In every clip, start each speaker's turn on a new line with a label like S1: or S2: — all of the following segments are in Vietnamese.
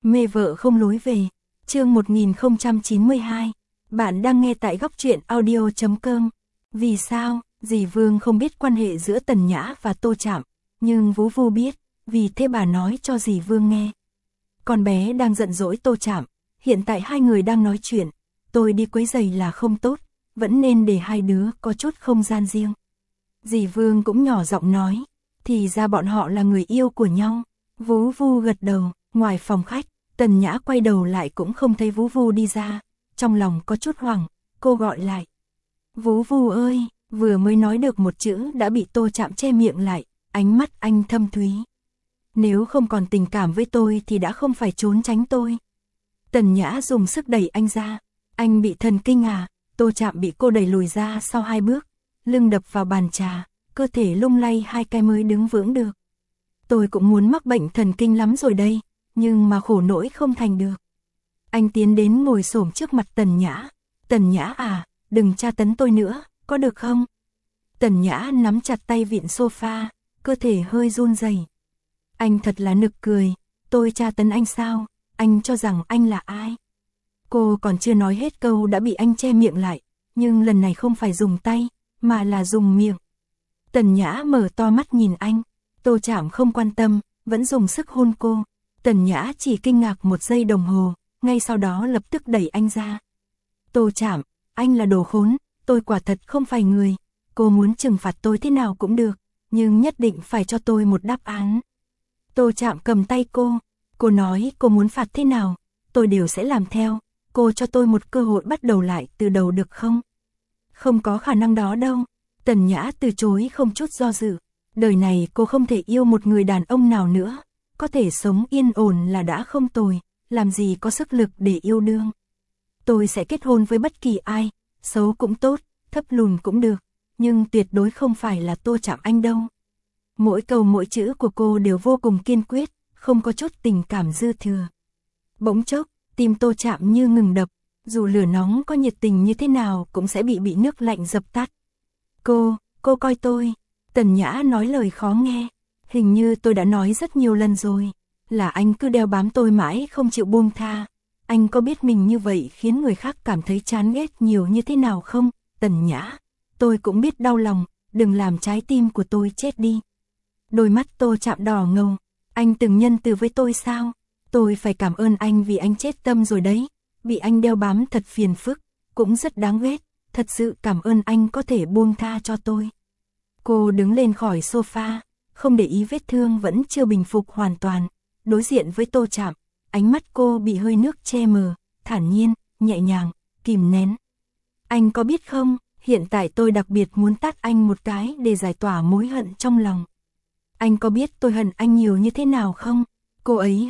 S1: Mê vợ không lối về. Chương 1092. Bạn đang nghe tại góc truyện audio.com. Vì sao, dì Vương không biết quan hệ giữa Tần Nhã và Tô Trạm, nhưng Vú Vu biết, vì thế bà nói cho dì Vương nghe. Con bé đang giận dỗi Tô Trạm, hiện tại hai người đang nói chuyện, tôi đi quấy rầy là không tốt, vẫn nên để hai đứa có chút không gian riêng. Dì Vương cũng nhỏ giọng nói, thì ra bọn họ là người yêu của nhau. Vú Vu gật đầu. Ngoài phòng khách, Tần Nhã quay đầu lại cũng không thấy Vú Vu đi ra, trong lòng có chút hoảng, cô gọi lại. Vú Vu ơi, vừa mới nói được một chữ đã bị Tô Trạm che miệng lại, ánh mắt anh thâm thúy. Nếu không còn tình cảm với tôi thì đã không phải trốn tránh tôi. Tần Nhã dùng sức đẩy anh ra, anh bị thần kinh à? Tô Trạm bị cô đẩy lùi ra sau 2 bước, lưng đập vào bàn trà, cơ thể lung lay 2 cái mới đứng vững được. Tôi cũng muốn mắc bệnh thần kinh lắm rồi đây, nhưng mà khổ nỗi không thành được. Anh tiến đến ngồi xổm trước mặt Tần Nhã. Tần Nhã à, đừng tra tấn tôi nữa, có được không? Tần Nhã nắm chặt tay vịn sofa, cơ thể hơi run rẩy. Anh thật là nực cười, tôi tra tấn anh sao? Anh cho rằng anh là ai? Cô còn chưa nói hết câu đã bị anh che miệng lại, nhưng lần này không phải dùng tay, mà là dùng miệng. Tần Nhã mở to mắt nhìn anh, Tô Trạm không quan tâm, vẫn dùng sức hôn cô. Tần Nhã chỉ kinh ngạc 1 giây đồng hồ, ngay sau đó lập tức đẩy anh ra. Tô Trạm, anh là đồ khốn, tôi quả thật không phải người. Cô muốn trừng phạt tôi thế nào cũng được, nhưng nhất định phải cho tôi một đáp án. Tô Trạm cầm tay cô nói cô muốn phạt thế nào, tôi đều sẽ làm theo. Cô cho tôi một cơ hội bắt đầu lại từ đầu được không? Không có khả năng đó đâu. Tần Nhã từ chối không chút do dự. Đời này cô không thể yêu một người đàn ông nào nữa. Có thể sống yên ổn là đã không tồi, làm gì có sức lực để yêu đương. Tôi sẽ kết hôn với bất kỳ ai, xấu cũng tốt, thấp lùn cũng được, nhưng tuyệt đối không phải là Tô Trạm anh đâu. Mỗi câu mỗi chữ của cô đều vô cùng kiên quyết, không có chút tình cảm dư thừa. Bỗng chốc, tim Tô Trạm như ngừng đập, dù lửa nóng có nhiệt tình như thế nào cũng sẽ bị nước lạnh dập tắt. Cô coi tôi. Tần Nhã nói lời khó nghe. Hình như tôi đã nói rất nhiều lần rồi, là anh cứ đeo bám tôi mãi không chịu buông tha. Anh có biết mình như vậy khiến người khác cảm thấy chán ghét nhiều như thế nào không? Tần Nhã, tôi cũng biết đau lòng, đừng làm trái tim của tôi chết đi. Đôi mắt Tô Trạm đỏ ngầu, anh từng nhân từ với tôi sao? Tôi phải cảm ơn anh vì anh chết tâm rồi đấy, bị anh đeo bám thật phiền phức, cũng rất đáng ghét, thật sự cảm ơn anh có thể buông tha cho tôi. Cô đứng lên khỏi sofa, không để ý vết thương vẫn chưa bình phục hoàn toàn, đối diện với Tô Trạm, ánh mắt cô bị hơi nước che mờ, thản nhiên, nhẹ nhàng, kìm nén. Anh có biết không, hiện tại tôi đặc biệt muốn tát anh một cái để giải tỏa mối hận trong lòng. Anh có biết tôi hận anh nhiều như thế nào không? Cô ấy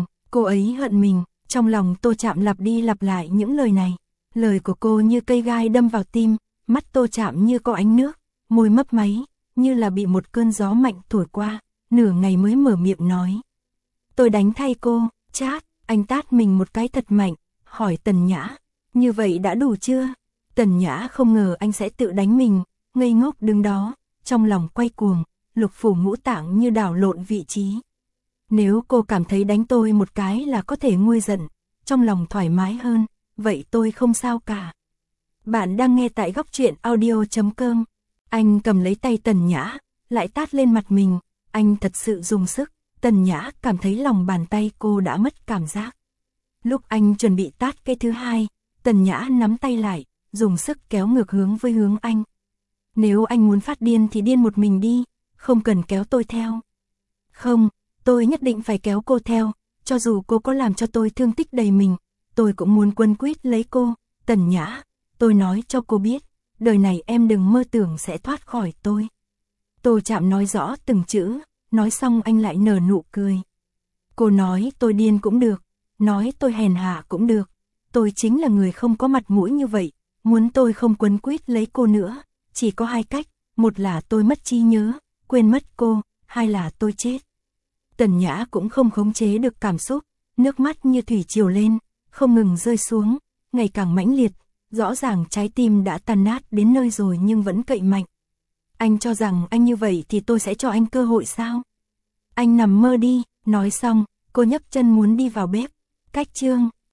S1: hận mình, trong lòng Tô Trạm lặp đi lặp lại những lời này. Lời của cô như cây gai đâm vào tim, mắt Tô Trạm như có ánh nước, môi mấp máy, như là bị một cơn gió mạnh thổi qua, nửa ngày mới mở miệng nói. Tôi đánh thay cô, chát, anh tát mình một cái thật mạnh, hỏi Tần Nhã, như vậy đã đủ chưa? Tần Nhã không ngờ anh sẽ tự đánh mình, ngây ngốc đứng đó, trong lòng quay cuồng, lục phủ ngũ tạng như đảo lộn vị trí. Nếu cô cảm thấy đánh tôi một cái là có thể nguôi giận, trong lòng thoải mái hơn, vậy tôi không sao cả. Bạn đang nghe tại góc truyện audio.com. Anh cầm lấy tay Tần Nhã, lại tát lên mặt mình, anh thật sự dùng sức, Tần Nhã cảm thấy lòng bàn tay cô đã mất cảm giác. Lúc anh chuẩn bị tát cái thứ hai, Tần Nhã nắm tay lại, dùng sức kéo ngược hướng với hướng anh. Nếu anh muốn phát điên thì điên một mình đi, không cần kéo tôi theo. Không, tôi nhất định phải kéo cô theo, cho dù cô có làm cho tôi thương tích đầy mình, tôi cũng muốn quấn quýt lấy cô. Tần Nhã, tôi nói cho cô biết, đời này em đừng mơ tưởng sẽ thoát khỏi tôi. Tô Trạm nói rõ từng chữ, nói xong anh lại nở nụ cười. Cô nói tôi điên cũng được, nói tôi hèn hạ cũng được, tôi chính là người không có mặt mũi như vậy, muốn tôi không quấn quýt lấy cô nữa, chỉ có 2 cách, một là tôi mất trí nhớ, quên mất cô, 2 là tôi chết. Tần Nhã cũng không khống chế được cảm xúc, nước mắt như thủy triều lên, không ngừng rơi xuống, ngày càng mãnh liệt, rõ ràng trái tim đã tan nát đến nơi rồi nhưng vẫn cậy mạnh. Anh cho rằng anh như vậy thì tôi sẽ cho anh cơ hội sao? Anh nằm mơ đi, nói xong, cô nhấc chân muốn đi vào bếp, Cách chương